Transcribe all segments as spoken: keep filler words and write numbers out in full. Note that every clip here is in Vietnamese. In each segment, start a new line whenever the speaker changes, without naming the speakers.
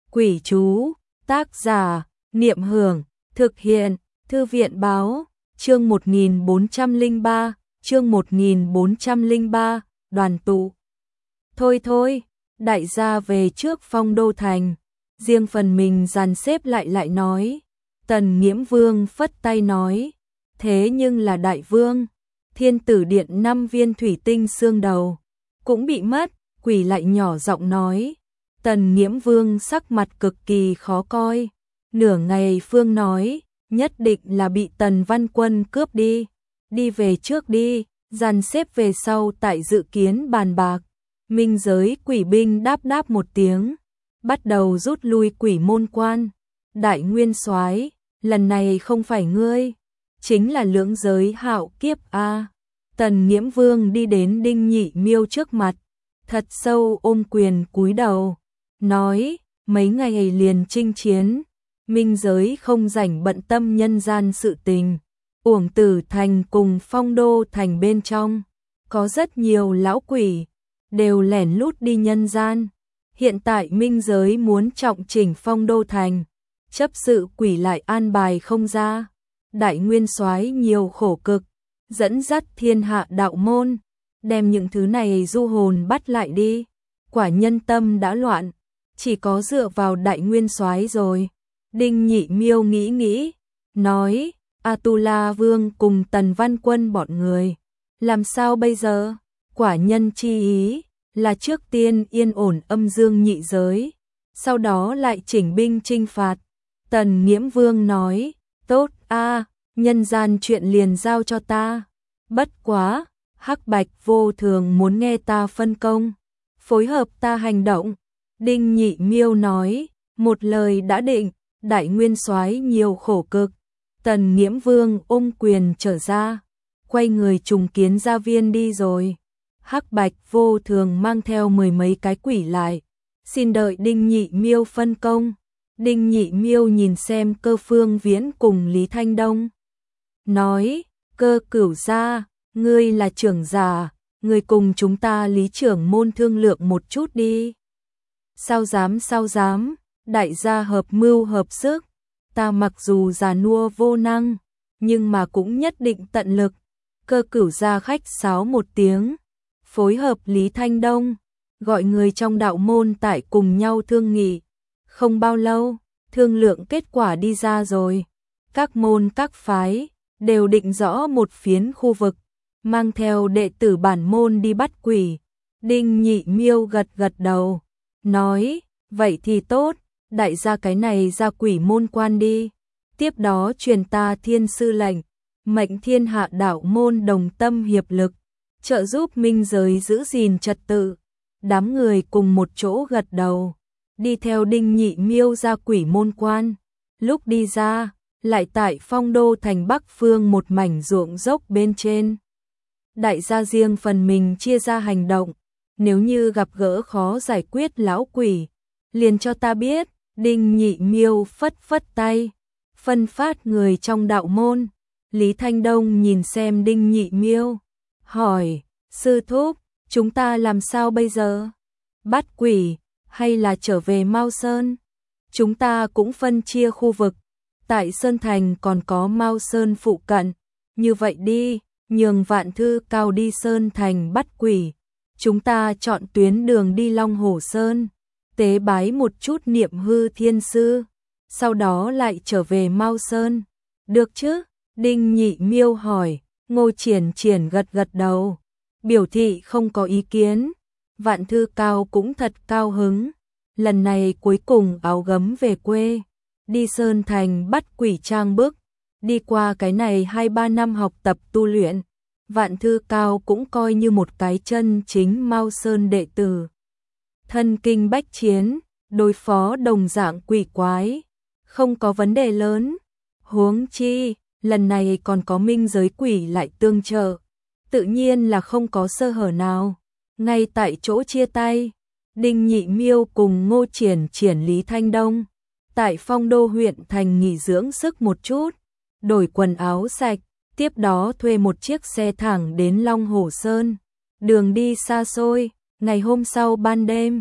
Quỷ chú, tác giả, Niệm Hưởng, thực hiện, Thư viện báo, chương một nghìn bốn trăm lẻ ba, chương một nghìn bốn trăm lẻ ba, đoàn tụ. Thôi thôi, đại gia về trước Phong Đô Thành, riêng phần mình dàn xếp lại lại nói. Tần Nghiễm Vương phất tay nói, thế nhưng là đại vương, Thiên Tử Điện năm viên thủy tinh xương đầu, cũng bị mất, quỷ lại nhỏ giọng nói. Tần Nghiễm Vương sắc mặt cực kỳ khó coi, nửa ngày phương nói, nhất định là bị Tần Văn Quân cướp đi, đi về trước đi, dàn xếp về sau tại dự kiến bàn bạc. Minh giới quỷ binh đáp đáp một tiếng, bắt đầu rút lui quỷ môn quan. Đại nguyên soái, lần này không phải ngươi, chính là lưỡng giới hạo kiếp a. Tần Nghiễm Vương đi đến Đinh Nhị Miêu trước mặt, thật sâu ôm quyền cúi đầu, nói, mấy ngày liền chinh chiến, minh giới không rảnh bận tâm nhân gian sự tình. Uổng Tử Thành cùng Phong Đô Thành bên trong, có rất nhiều lão quỷ, đều lẻn lút đi nhân gian. Hiện tại minh giới muốn trọng chỉnh Phong Đô Thành, chấp sự quỷ lại an bài không ra. Đại nguyên soái nhiều khổ cực, dẫn dắt thiên hạ đạo môn, đem những thứ này du hồn bắt lại đi. Quả nhân tâm đã loạn, chỉ có dựa vào đại nguyên soái rồi. Đinh Nhị Miêu nghĩ nghĩ, nói, Atula Vương cùng Tần Văn Quân bọn người, làm sao bây giờ? Quả nhân chi ý là trước tiên yên ổn âm dương nhị giới, sau đó lại chỉnh binh chinh phạt. Tần Nghiễm Vương nói, tốt a, nhân gian chuyện liền giao cho ta. Bất quá, Hắc Bạch Vô Thường muốn nghe ta phân công, phối hợp ta hành động. Đinh Nhị Miêu nói, một lời đã định, đại nguyên soái nhiều khổ cực. Tần Nghiễm Vương ôm quyền trở ra, quay người trùng kiến gia viên đi rồi. Hắc Bạch Vô Thường mang theo mười mấy cái quỷ lại, xin đợi Đinh Nhị Miêu phân công. Đinh Nhị Miêu nhìn xem Cơ Phương Viễn cùng Lý Thanh Đông, nói, Cơ Cửu gia, ngươi là trưởng giả, ngươi cùng chúng ta Lý trưởng môn thương lượng một chút đi. Sao dám sao dám, đại gia hợp mưu hợp sức, ta mặc dù già nua vô năng, nhưng mà cũng nhất định tận lực. Cơ Cửu gia khách sáo một tiếng, phối hợp Lý Thanh Đông, gọi người trong đạo môn tại cùng nhau thương nghị. Không bao lâu, thương lượng kết quả đi ra rồi. Các môn các phái đều định rõ một phiến khu vực, mang theo đệ tử bản môn đi bắt quỷ. Đinh Nhị Miêu gật gật đầu, nói, vậy thì tốt, đại gia cái này ra quỷ môn quan đi. Tiếp đó truyền ta thiên sư lệnh, mệnh thiên hạ đạo môn đồng tâm hiệp lực, trợ giúp minh giới giữ gìn trật tự. Đám người cùng một chỗ gật đầu, đi theo Đinh Nhị Miêu ra quỷ môn quan. Lúc đi ra, lại tại Phong Đô Thành Bắc phương một mảnh ruộng dốc bên trên. Đại gia riêng phần mình chia ra hành động, nếu như gặp gỡ khó giải quyết lão quỷ, liền cho ta biết. Đinh Nhị Miêu phất phất tay, phân phát người trong đạo môn. Lý Thanh Đông nhìn xem Đinh Nhị Miêu, hỏi, sư thúc, chúng ta làm sao bây giờ? Bắt quỷ, hay là trở về Mao Sơn? Chúng ta cũng phân chia khu vực, tại Sơn Thành còn có Mao Sơn phụ cận. Như vậy đi, nhường Vạn Thư Cao đi Sơn Thành bắt quỷ, chúng ta chọn tuyến đường đi Long Hổ Sơn, tế bái một chút Niệm Hư Thiên Sư, sau đó lại trở về Mao Sơn. Được chứ? Đinh Nhị Miêu hỏi. Ngô Triển Triển gật gật đầu, biểu thị không có ý kiến. Vạn Thư Cao cũng thật cao hứng, lần này cuối cùng áo gấm về quê, đi Sơn Thành bắt quỷ trang bức. Đi qua cái này hai ba năm học tập tu luyện, Vạn Thư Cao cũng coi như một cái chân chính Mao Sơn đệ tử. Thân kinh bách chiến, đối phó đồng dạng quỷ quái, không có vấn đề lớn. Huống chi, lần này còn có minh giới quỷ lại tương trợ, tự nhiên là không có sơ hở nào. Ngay tại chỗ chia tay, Đinh Nhị Miêu cùng Ngô Triển Triển Lý Thanh Đông tại Phong Đô huyện thành nghỉ dưỡng sức một chút, đổi quần áo sạch, tiếp đó thuê một chiếc xe thẳng đến Long Hổ Sơn. Đường đi xa xôi, ngày hôm sau ban đêm,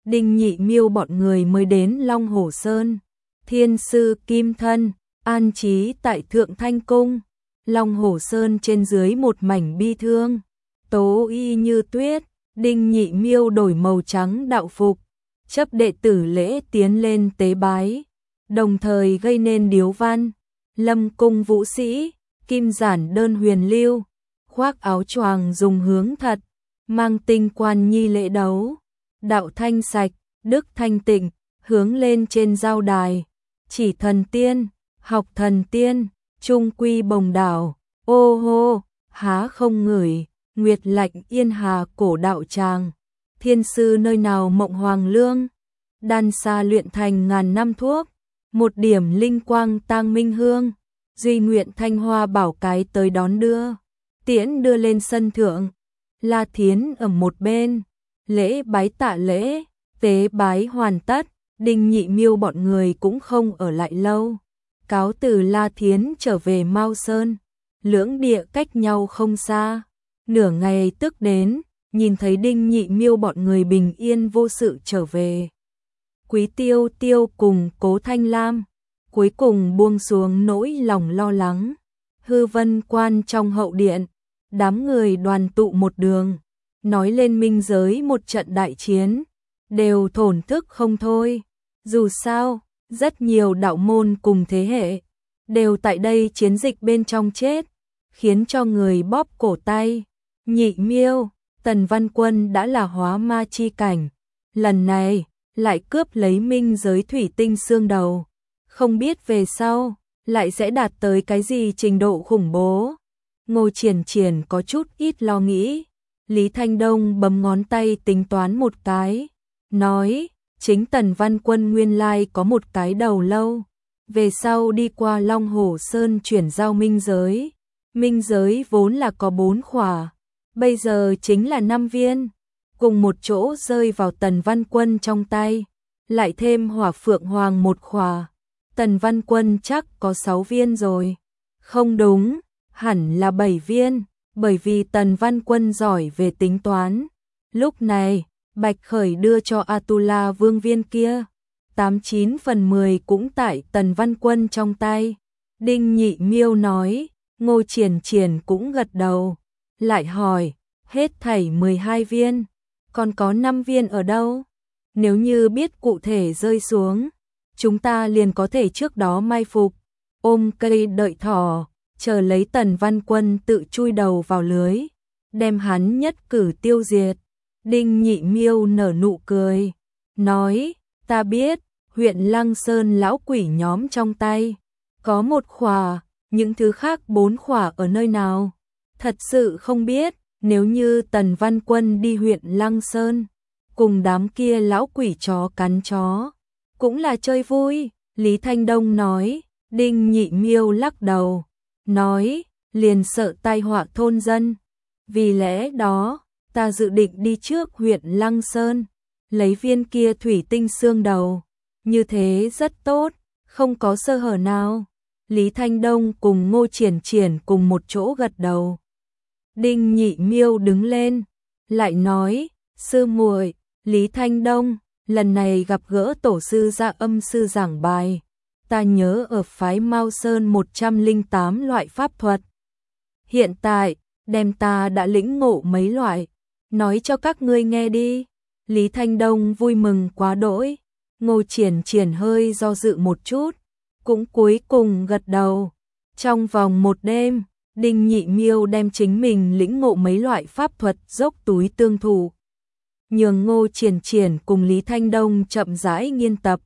Đinh Nhị Miêu bọn người mới đến Long Hổ Sơn. Thiên sư Kim Thân an trí tại Thượng Thanh Cung. Long Hổ Sơn trên dưới một mảnh bi thương, tố y như tuyết. Đinh Nhị Miêu đổi màu trắng đạo phục, chấp đệ tử lễ tiến lên tế bái, đồng thời gây nên điếu văn. Lâm cung vũ sĩ, kim giản đơn huyền lưu, khoác áo choàng dùng hướng thật, mang tinh quan nhi lễ đấu. Đạo thanh sạch, đức thanh tịnh, hướng lên trên giao đài, chỉ thần tiên, học thần tiên, trung quy bồng đảo. Ô hô, há không ngửi, nguyệt lạnh yên hà cổ đạo tràng. Thiên sư nơi nào mộng hoàng lương, đan xa luyện thành ngàn năm thuốc. Một điểm linh quang tang minh hương, duy nguyện thanh hoa bảo cái tới đón đưa. Tiễn đưa lên sân thượng, La Thiến ở một bên, lễ bái tạ lễ, tế bái hoàn tất. Đinh Nhị Miêu bọn người cũng không ở lại lâu, cáo từ La Thiến trở về Mao Sơn. Lưỡng địa cách nhau không xa, nửa ngày tức đến, nhìn thấy Đinh Nhị Miêu bọn người bình yên vô sự trở về. Quý Tiêu Tiêu cùng Cố Thanh Lam cuối cùng buông xuống nỗi lòng lo lắng. Hư Vân Quan trong hậu điện, đám người đoàn tụ một đường, nói lên minh giới một trận đại chiến, đều thổn thức không thôi. Dù sao, rất nhiều đạo môn cùng thế hệ đều tại đây chiến dịch bên trong chết, khiến cho người bóp cổ tay. Nhị Miêu, Tần Văn Quân đã là hóa ma chi cảnh, lần này lại cướp lấy minh giới thủy tinh xương đầu, không biết về sau lại sẽ đạt tới cái gì trình độ khủng bố. Ngô Triển Triển có chút ít lo nghĩ. Lý Thanh Đông bấm ngón tay tính toán một cái, nói, chính Tần Văn Quân nguyên lai có một cái đầu lâu, về sau đi qua Long Hổ Sơn chuyển giao minh giới. Minh giới vốn là có bốn khỏa, bây giờ chính là năm viên, cùng một chỗ rơi vào Tần Văn Quân trong tay, lại thêm Hỏa Phượng Hoàng một khỏa, Tần Văn Quân chắc có sáu viên rồi. Không đúng, hẳn là bảy viên, bởi vì Tần Văn Quân giỏi về tính toán. Lúc này, Bạch Khởi đưa cho Atula Vương viên kia, tám chín phần mười cũng tại Tần Văn Quân trong tay. Đinh Nhị Miêu nói, Ngô Triển Triển cũng gật đầu, lại hỏi, hết thảy mười hai viên, còn có năm viên ở đâu? Nếu như biết cụ thể rơi xuống, chúng ta liền có thể trước đó mai phục, ôm cây đợi thỏ, chờ lấy Tần Văn Quân tự chui đầu vào lưới, đem hắn nhất cử tiêu diệt. Đinh Nhị Miêu nở nụ cười, nói, ta biết, huyện Lăng Sơn lão quỷ nhóm trong tay có một khỏa, những thứ khác bốn khỏa ở nơi nào? Thật sự không biết. Nếu như Tần Văn Quân đi huyện Lăng Sơn, cùng đám kia lão quỷ chó cắn chó, cũng là chơi vui. Lý Thanh Đông nói. Đinh Nhị Miêu lắc đầu, nói, liền sợ tai họa thôn dân. Vì lẽ đó, ta dự định đi trước huyện Lăng Sơn, lấy viên kia thủy tinh xương đầu. Như thế rất tốt, không có sơ hở nào. Lý Thanh Đông cùng Ngô Triển Triển cùng một chỗ gật đầu. Đinh Nhị Miêu đứng lên, lại nói, sư muội, Lý Thanh Đông, lần này gặp gỡ tổ sư Dạ Âm sư giảng bài, ta nhớ ở phái Mao Sơn một trăm lẻ tám loại pháp thuật. Hiện tại, đem ta đã lĩnh ngộ mấy loại, nói cho các ngươi nghe đi. Lý Thanh Đông vui mừng quá đỗi. Ngô Triển Triển hơi do dự một chút, cũng cuối cùng gật đầu. Trong vòng một đêm, Đinh Nhị Miêu đem chính mình lĩnh ngộ mấy loại pháp thuật dốc túi tương thủ, nhường Ngô Triển Triển cùng Lý Thanh Đông chậm rãi nghiên tập.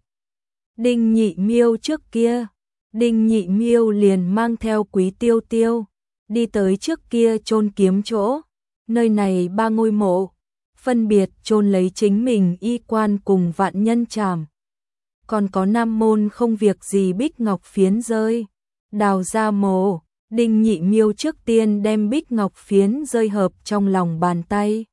Đinh Nhị Miêu trước kia, Đinh Nhị Miêu liền mang theo Quý Tiêu Tiêu, đi tới trước kia chôn kiếm chỗ. Nơi này ba ngôi mộ, phân biệt chôn lấy chính mình y quan cùng vạn nhân trảm. Còn có nam môn không việc gì bích ngọc phiến rơi, đào ra mộ. Đinh Nhị Miêu trước tiên đem bích ngọc phiến rơi hợp trong lòng bàn tay.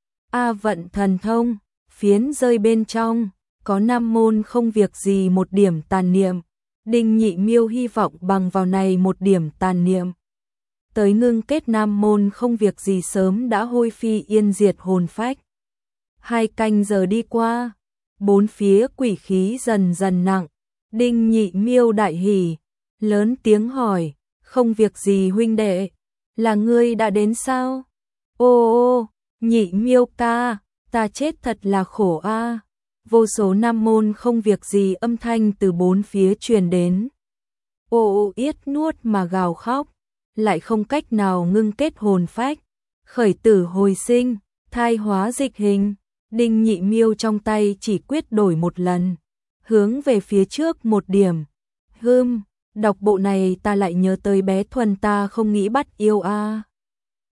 A vận thần thông, phiến rơi bên trong, có nam môn không việc gì một điểm tàn niệm. Đinh Nhị Miêu hy vọng bằng vào này một điểm tàn niệm, tới ngưng kết nam môn không việc gì sớm đã hôi phi yên diệt hồn phách. Hai canh giờ đi qua, bốn phía quỷ khí dần dần nặng. Đinh Nhị Miêu đại hỉ, lớn tiếng hỏi, không việc gì huynh đệ, là ngươi đã đến sao? Ô ô, Nhị Miêu ca, ta chết thật là khổ a. Vô số nam môn không việc gì âm thanh từ bốn phía truyền đến. Ô ô yết nuốt mà gào khóc, lại không cách nào ngưng kết hồn phách, khởi tử hồi sinh, thai hóa dịch hình. Đinh Nhị Miêu trong tay chỉ quyết đổi một lần, hướng về phía trước một điểm. Hừm, đọc bộ này ta lại nhớ tới bé Thuần ta không nghĩ bắt yêu a.